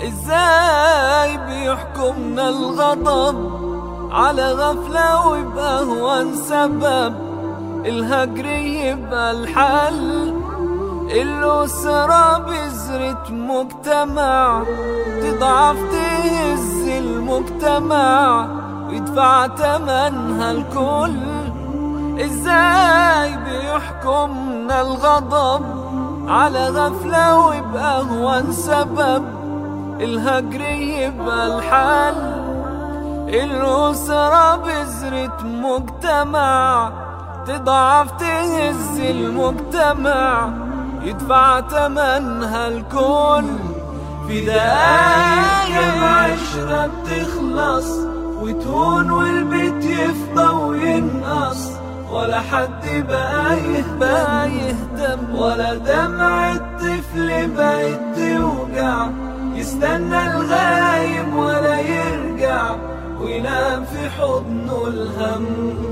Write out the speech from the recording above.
ازاي بيحكمنا الغضب على غفلة ويبقى هو سبب الهجر يبقى الحل؟ الأسرة بذرة مجتمع تضعف تهز المجتمع ويدفع تمنها الكل. ازاي بيحكمنا الغضب على غفلة ويبقى هو سبب الهجر يبقى الحل؟ الأسرة بذرة مجتمع تضعف تهز المجتمع يدفع تمنها الكل. في دقايق كم عشرة بتخلص وتهون والبيت يفضى وينقص، ولا حد بقى يهتم ولا دمع الطفل بقت توجع، يستنى الغايب ولا يرجع وينام في حضنه الهم.